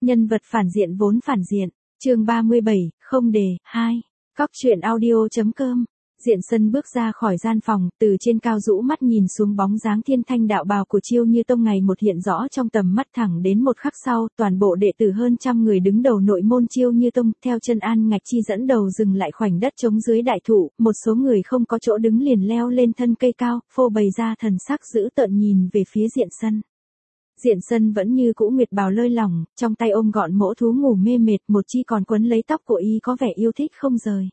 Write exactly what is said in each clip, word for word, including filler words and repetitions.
Nhân vật phản diện vốn phản diện. Chương ba mươi bảy, không đề, hai. Cóc truyện audio chấm com. Diện Sân bước ra khỏi gian phòng, từ trên cao rũ mắt nhìn xuống bóng dáng thiên thanh đạo bào của Chiêu Như Tông ngày một hiện rõ trong tầm mắt. Thẳng đến một khắc sau, toàn bộ đệ tử hơn trăm người đứng đầu nội môn Chiêu Như Tông, theo chân An Ngạch Chi dẫn đầu dừng lại khoảnh đất trống dưới đại thụ, một số người không có chỗ đứng liền leo lên thân cây cao, phô bày ra thần sắc dữ tợn nhìn về phía Diện Sân. Diện Sân vẫn như cũ nguyệt bào lơi lỏng, trong tay ôm gọn mỗ thú ngủ mê mệt, một chi còn quấn lấy tóc của y có vẻ yêu thích không rời.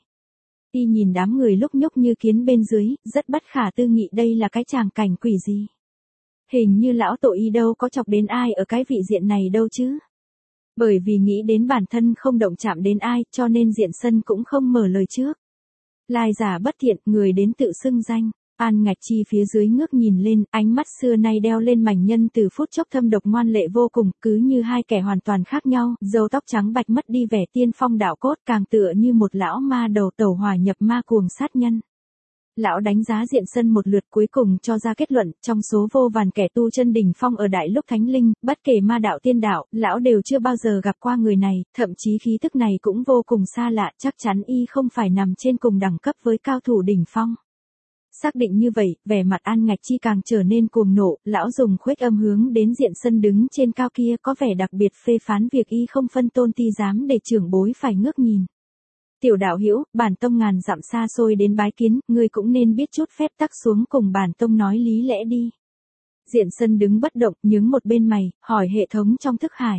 Y nhìn đám người lúc nhúc như kiến bên dưới, rất bất khả tư nghị đây là cái tràng cảnh quỷ gì. Hình như lão tổ y đâu có chọc đến ai ở cái vị diện này đâu chứ. Bởi vì nghĩ đến bản thân không động chạm đến ai, cho nên Diện Sân cũng không mở lời trước. Lai giả bất thiện, người đến tự xưng danh. An Ngạch Chi phía dưới ngước nhìn lên, ánh mắt xưa nay đeo lên mảnh nhân từ phút chốc thâm độc ngoan lệ vô cùng, cứ như hai kẻ hoàn toàn khác nhau, râu tóc trắng bạch mất đi vẻ tiên phong đạo cốt, càng tựa như một lão ma đầu tẩu hòa nhập ma cuồng sát nhân. Lão đánh giá Diện Sân một lượt cuối cùng cho ra kết luận, trong số vô vàn kẻ tu chân đỉnh phong ở đại lúc thánh linh, bất kể ma đạo tiên đạo, lão đều chưa bao giờ gặp qua người này, thậm chí khí tức này cũng vô cùng xa lạ, chắc chắn y không phải nằm trên cùng đẳng cấp với cao thủ đỉnh phong. Xác định như vậy, vẻ mặt An Ngạch Chi càng trở nên cuồng nộ, lão dùng khuếch âm hướng đến Diện Sân đứng trên cao kia có vẻ đặc biệt phê phán việc y không phân tôn ti dám để trưởng bối phải ngước nhìn. Tiểu đạo hữu, bản tông ngàn dặm xa xôi đến bái kiến, ngươi cũng nên biết chút phép tắc xuống cùng bản tông nói lý lẽ đi. Diện Sân đứng bất động, nhướng một bên mày, hỏi hệ thống trong thức hải.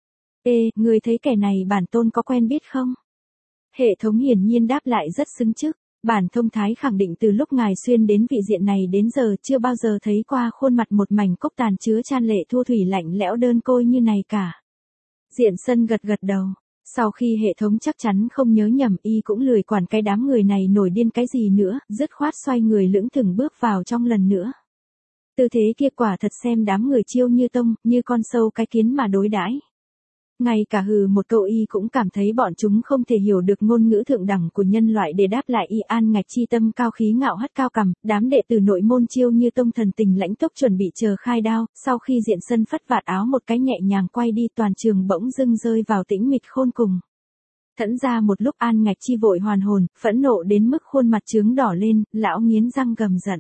Ê, ngươi thấy kẻ này bản tôn có quen biết không? Hệ thống hiển nhiên đáp lại rất xứng chức. Bản thông thái khẳng định từ lúc ngài xuyên đến vị diện này đến giờ chưa bao giờ thấy qua khuôn mặt một mảnh cốc tàn chứa chan lệ thu thủy lạnh lẽo đơn côi như này cả. Diện Sân gật gật đầu. Sau khi hệ thống chắc chắn không nhớ nhầm y cũng lười quản cái đám người này nổi điên cái gì nữa, dứt khoát xoay người lững thững bước vào trong lần nữa. Tư thế kia quả thật xem đám người Chiêu Như Tông như con sâu cái kiến mà đối đãi. Ngay cả hừ một câu y cũng cảm thấy bọn chúng không thể hiểu được ngôn ngữ thượng đẳng của nhân loại để đáp lại y. An Ngạch Chi tâm cao khí ngạo hất cao cằm, đám đệ tử nội môn Chiêu Như Tông thần tình lãnh túc chuẩn bị chờ khai đao, sau khi Diện Sân phất vạt áo một cái nhẹ nhàng quay đi toàn trường bỗng dưng rơi vào tĩnh mịch khôn cùng. Thẫn ra một lúc An Ngạch Chi vội hoàn hồn, phẫn nộ đến mức khuôn mặt trướng đỏ lên, lão nghiến răng gầm giận.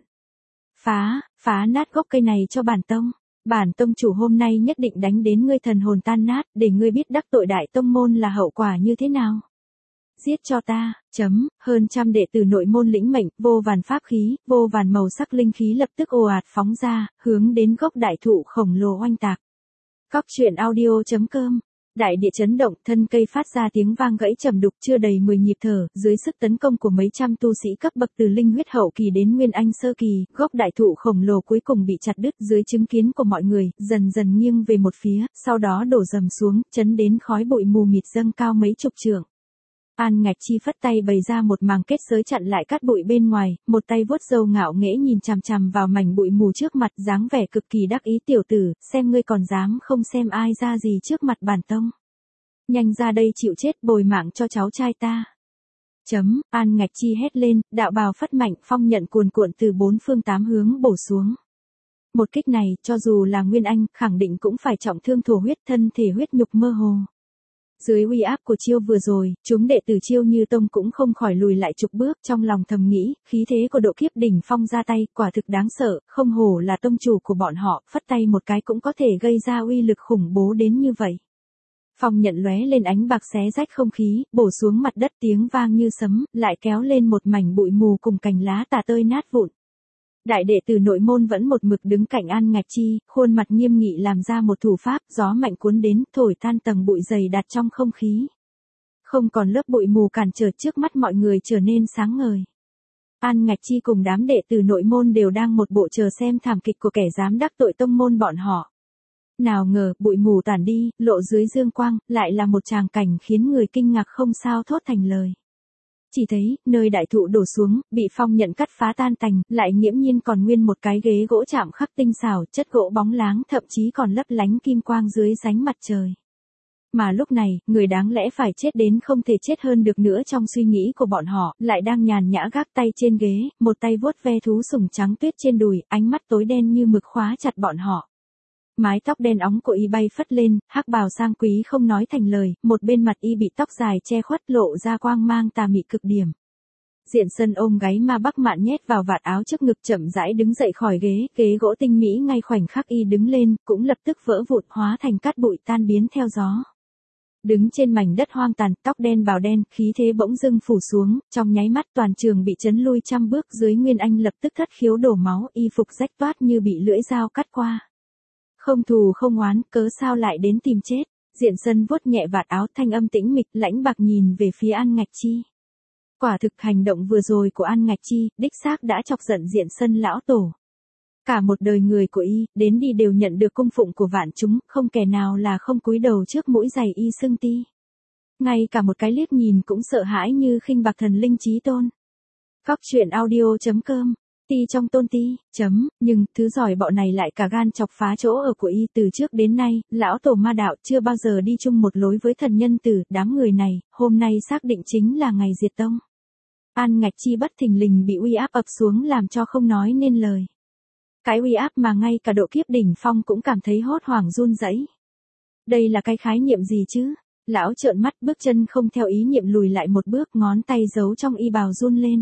Phá, phá nát gốc cây này cho bản tông. Bản tông chủ hôm nay nhất định đánh đến ngươi thần hồn tan nát, để ngươi biết đắc tội đại tông môn là hậu quả như thế nào. Giết cho ta, chấm, hơn trăm đệ tử nội môn lĩnh mệnh, vô vàn pháp khí, vô vàn màu sắc linh khí lập tức ồ ạt phóng ra, hướng đến gốc đại thụ khổng lồ oanh tạc. Cóc truyện audio chấm com. Đại địa chấn động, thân cây phát ra tiếng vang gãy trầm đục chưa đầy mười nhịp thở, dưới sức tấn công của mấy trăm tu sĩ cấp bậc từ linh huyết hậu kỳ đến nguyên anh sơ kỳ, gốc đại thụ khổng lồ cuối cùng bị chặt đứt dưới chứng kiến của mọi người, dần dần nghiêng về một phía, sau đó đổ dầm xuống, chấn đến khói bụi mù mịt dâng cao mấy chục trượng. An Ngạch Chi phất tay bày ra một màng kết giới chặn lại cát bụi bên ngoài, một tay vuốt râu ngạo nghễ nhìn chằm chằm vào mảnh bụi mù trước mặt, dáng vẻ cực kỳ đắc ý. Tiểu tử, xem ngươi còn dám không xem ai ra gì trước mặt bản tông. Nhanh ra đây chịu chết bồi mạng cho cháu trai ta. Chấm, An Ngạch Chi hét lên, đạo bào phất mạnh, phong nhận cuồn cuộn từ bốn phương tám hướng bổ xuống. Một kích này, cho dù là Nguyên Anh, khẳng định cũng phải trọng thương thổ huyết, thân thể huyết nhục mơ hồ. Dưới uy áp của chiêu vừa rồi, chúng đệ tử Chiêu Như Tông cũng không khỏi lùi lại chục bước, trong lòng thầm nghĩ, khí thế của độ kiếp đỉnh phong ra tay, quả thực đáng sợ, không hổ là tông chủ của bọn họ, phất tay một cái cũng có thể gây ra uy lực khủng bố đến như vậy. Phong nhận lóe lên ánh bạc xé rách không khí, bổ xuống mặt đất tiếng vang như sấm, lại kéo lên một mảnh bụi mù cùng cành lá tả tơi nát vụn. Đại đệ tử nội môn vẫn một mực đứng cạnh An Ngạch Chi, khuôn mặt nghiêm nghị làm ra một thủ pháp, gió mạnh cuốn đến, thổi tan tầng bụi dày đặc trong không khí. Không còn lớp bụi mù cản trở, trước mắt mọi người trở nên sáng ngời. An Ngạch Chi cùng đám đệ tử nội môn đều đang một bộ chờ xem thảm kịch của kẻ dám đắc tội tông môn bọn họ. Nào ngờ, bụi mù tản đi, lộ dưới dương quang, lại là một tràng cảnh khiến người kinh ngạc không sao thốt thành lời. Chỉ thấy, nơi đại thụ đổ xuống, bị phong nhận cắt phá tan tành, lại nghiễm nhiên còn nguyên một cái ghế gỗ chạm khắc tinh xảo, chất gỗ bóng láng, thậm chí còn lấp lánh kim quang dưới ánh mặt trời. Mà lúc này, người đáng lẽ phải chết đến không thể chết hơn được nữa trong suy nghĩ của bọn họ, lại đang nhàn nhã gác tay trên ghế, một tay vuốt ve thú sủng trắng tuyết trên đùi, ánh mắt tối đen như mực khóa chặt bọn họ. Mái tóc đen óng của y bay phất lên, hắc bào sang quý không nói thành lời, một bên mặt y bị tóc dài che khuất lộ ra quang mang tà mị cực điểm. Diện Sân ôm gáy ma Bắc Mạn nhét vào vạt áo trước ngực chậm rãi đứng dậy khỏi ghế, ghế gỗ tinh mỹ ngay khoảnh khắc y đứng lên, cũng lập tức vỡ vụn hóa thành cát bụi tan biến theo gió. Đứng trên mảnh đất hoang tàn, tóc đen bào đen, khí thế bỗng dưng phủ xuống, trong nháy mắt toàn trường bị chấn lui trăm bước dưới Nguyên Anh lập tức thất khiếu đổ máu, y phục rách toát như bị lưỡi dao cắt qua. Không thù không oán, cớ sao lại đến tìm chết? Diện Sân vuốt nhẹ vạt áo, thanh âm tĩnh mịch, lãnh bạc nhìn về phía An Ngạch Chi. Quả thực hành động vừa rồi của An Ngạch Chi, đích xác đã chọc giận Diện Sân lão tổ. Cả một đời người của y, đến đi đều nhận được cung phụng của vạn chúng, không kẻ nào là không cúi đầu trước mũi giày y xưng ti. Ngay cả một cái liếc nhìn cũng sợ hãi như khinh bạc thần linh chí tôn. Cóc truyện audio chấm com, ti trong tôn ti, chấm, nhưng, thứ giỏi bọ này lại cả gan chọc phá chỗ ở của y từ trước đến nay, lão tổ ma đạo chưa bao giờ đi chung một lối với thần nhân tử, đám người này, hôm nay xác định chính là ngày diệt tông. An Ngạch Chi bất thình lình bị uy áp ập xuống làm cho không nói nên lời. Cái uy áp mà ngay cả độ kiếp đỉnh phong cũng cảm thấy hốt hoảng run rẩy. Đây là cái khái niệm gì chứ? Lão trợn mắt bước chân không theo ý niệm lùi lại một bước, ngón tay giấu trong y bào run lên.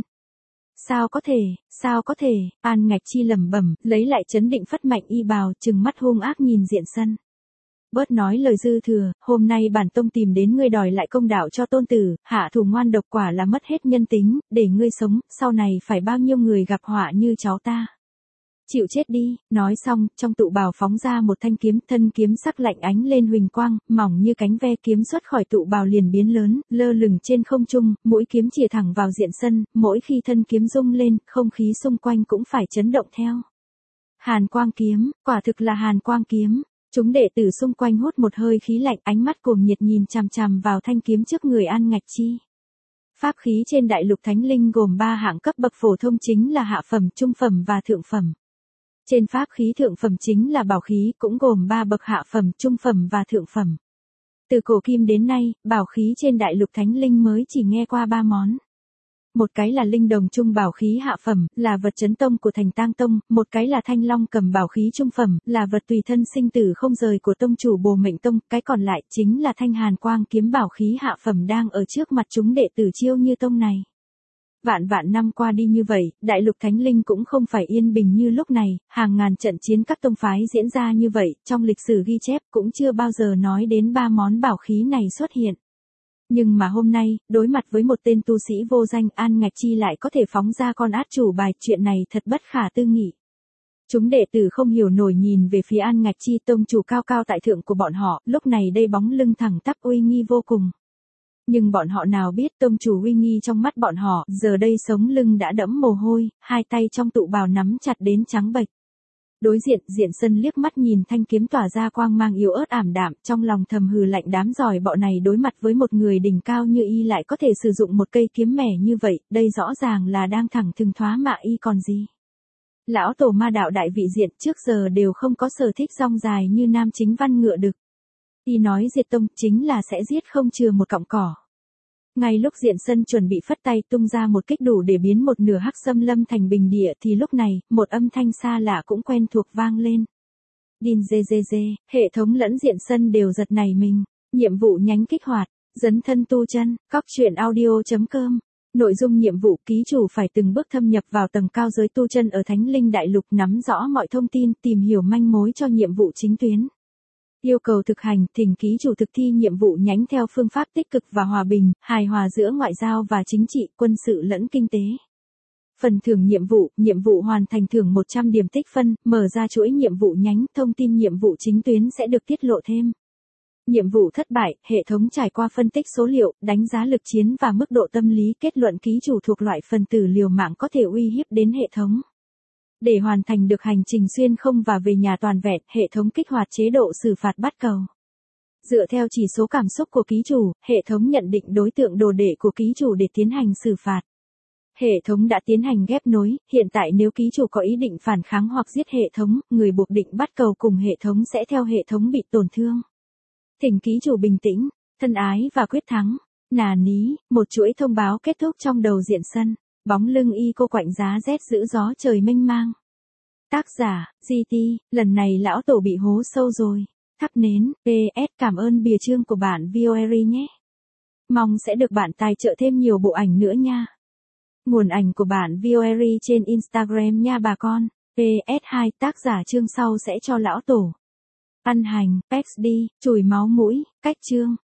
Sao có thể, sao có thể, An Ngạch Chi lẩm bẩm, lấy lại chấn định phất mạnh y bào, trừng mắt hung ác nhìn Diện Sân. Bớt nói lời dư thừa, hôm nay bản tông tìm đến ngươi đòi lại công đạo cho tôn tử, hạ thủ ngoan độc quả là mất hết nhân tính, để ngươi sống, sau này phải bao nhiêu người gặp họa như cháu ta. Chịu chết đi, nói xong, trong tụ bào phóng ra một thanh kiếm, thân kiếm sắc lạnh ánh lên huỳnh quang, mỏng như cánh ve, kiếm xuất khỏi tụ bào liền biến lớn, lơ lửng trên không trung, mũi kiếm chìa thẳng vào Diện Sân, mỗi khi thân kiếm rung lên, không khí xung quanh cũng phải chấn động theo. Hàn quang kiếm, quả thực là hàn quang kiếm. Chúng đệ tử xung quanh hút một hơi khí lạnh, ánh mắt cuồng nhiệt nhìn chằm chằm vào thanh kiếm trước người An Ngạch Chi. Pháp khí trên đại lục thánh linh gồm ba hạng cấp bậc phổ thông chính là hạ phẩm, trung phẩm và thượng phẩm. Trên pháp khí thượng phẩm chính là bảo khí, cũng gồm ba bậc hạ phẩm, trung phẩm và thượng phẩm. Từ cổ kim đến nay, bảo khí trên đại lục thánh linh mới chỉ nghe qua ba món. Một cái là linh đồng trung bảo khí hạ phẩm, là vật chấn tông của Thành Tang Tông, một cái là thanh long cầm bảo khí trung phẩm, là vật tùy thân sinh tử không rời của tông chủ Bồ Mệnh Tông, cái còn lại chính là thanh hàn quang kiếm bảo khí hạ phẩm đang ở trước mặt chúng đệ tử Chiêu Như Tông này. Vạn vạn năm qua đi như vậy, đại lục thánh linh cũng không phải yên bình như lúc này, hàng ngàn trận chiến các tông phái diễn ra như vậy, trong lịch sử ghi chép cũng chưa bao giờ nói đến ba món bảo khí này xuất hiện. Nhưng mà hôm nay, đối mặt với một tên tu sĩ vô danh, An Ngạch Chi lại có thể phóng ra con át chủ bài, chuyện này thật bất khả tư nghị. Chúng đệ tử không hiểu nổi nhìn về phía An Ngạch Chi, tông chủ cao cao tại thượng của bọn họ, lúc này đây bóng lưng thẳng tắp uy nghi vô cùng. Nhưng bọn họ nào biết tông chủ uy nghi trong mắt bọn họ, giờ đây sống lưng đã đẫm mồ hôi, hai tay trong tụ bào nắm chặt đến trắng bệch. Đối diện, Diện Sân liếc mắt nhìn thanh kiếm tỏa ra quang mang yếu ớt ảm đạm, trong lòng thầm hừ lạnh, đám giỏi bọ này đối mặt với một người đỉnh cao như y lại có thể sử dụng một cây kiếm mẻ như vậy, đây rõ ràng là đang thẳng thừng thoá mạ y còn gì. Lão tổ ma đạo đại vị Diện trước giờ đều không có sở thích rong dài như nam chính văn ngựa đực. Y nói diệt tông chính là sẽ giết không chừa một cọng cỏ. Ngay lúc Diện Sân chuẩn bị phất tay tung ra một kích đủ để biến một nửa hắc xâm lâm thành bình địa thì lúc này, một âm thanh xa lạ cũng quen thuộc vang lên. Đin dê dê dê, hệ thống lẫn Diện Sân đều giật nảy mình. Nhiệm vụ nhánh kích hoạt, dấn thân tu chân, cóc truyện audio chấm com. Nội dung nhiệm vụ: ký chủ phải từng bước thâm nhập vào tầng cao giới tu chân ở Thánh Linh Đại Lục, nắm rõ mọi thông tin, tìm hiểu manh mối cho nhiệm vụ chính tuyến. Yêu cầu thực hành: thỉnh ký chủ thực thi nhiệm vụ nhánh theo phương pháp tích cực và hòa bình, hài hòa giữa ngoại giao và chính trị, quân sự lẫn kinh tế. Phần thưởng nhiệm vụ: nhiệm vụ hoàn thành thưởng một trăm điểm tích phân, mở ra chuỗi nhiệm vụ nhánh, thông tin nhiệm vụ chính tuyến sẽ được tiết lộ thêm. Nhiệm vụ thất bại, hệ thống trải qua phân tích số liệu, đánh giá lực chiến và mức độ tâm lý, kết luận ký chủ thuộc loại phần tử liều mạng có thể uy hiếp đến hệ thống. Để hoàn thành được hành trình xuyên không và về nhà toàn vẹn, hệ thống kích hoạt chế độ xử phạt bắt cầu. Dựa theo chỉ số cảm xúc của ký chủ, hệ thống nhận định đối tượng đồ đệ của ký chủ để tiến hành xử phạt. Hệ thống đã tiến hành ghép nối, hiện tại nếu ký chủ có ý định phản kháng hoặc giết hệ thống, người buộc định bắt cầu cùng hệ thống sẽ theo hệ thống bị tổn thương. Thỉnh ký chủ bình tĩnh, thân ái và quyết thắng. Nà ní, một chuỗi thông báo kết thúc trong đầu Diện Sân. Bóng lưng y cô quạnh giá rét giữ gió trời mênh mang. Tác giả, giê tê, lần này lão tổ bị hố sâu rồi. Thắp nến, pê ét cảm ơn bìa chương của bạn Vioeri nhé. Mong sẽ được bạn tài trợ thêm nhiều bộ ảnh nữa nha. Nguồn ảnh của bạn Vioeri trên Instagram nha bà con. pê ét hai tác giả chương sau sẽ cho lão tổ. Ăn hành, Pex đi, chùi máu mũi, cách chương.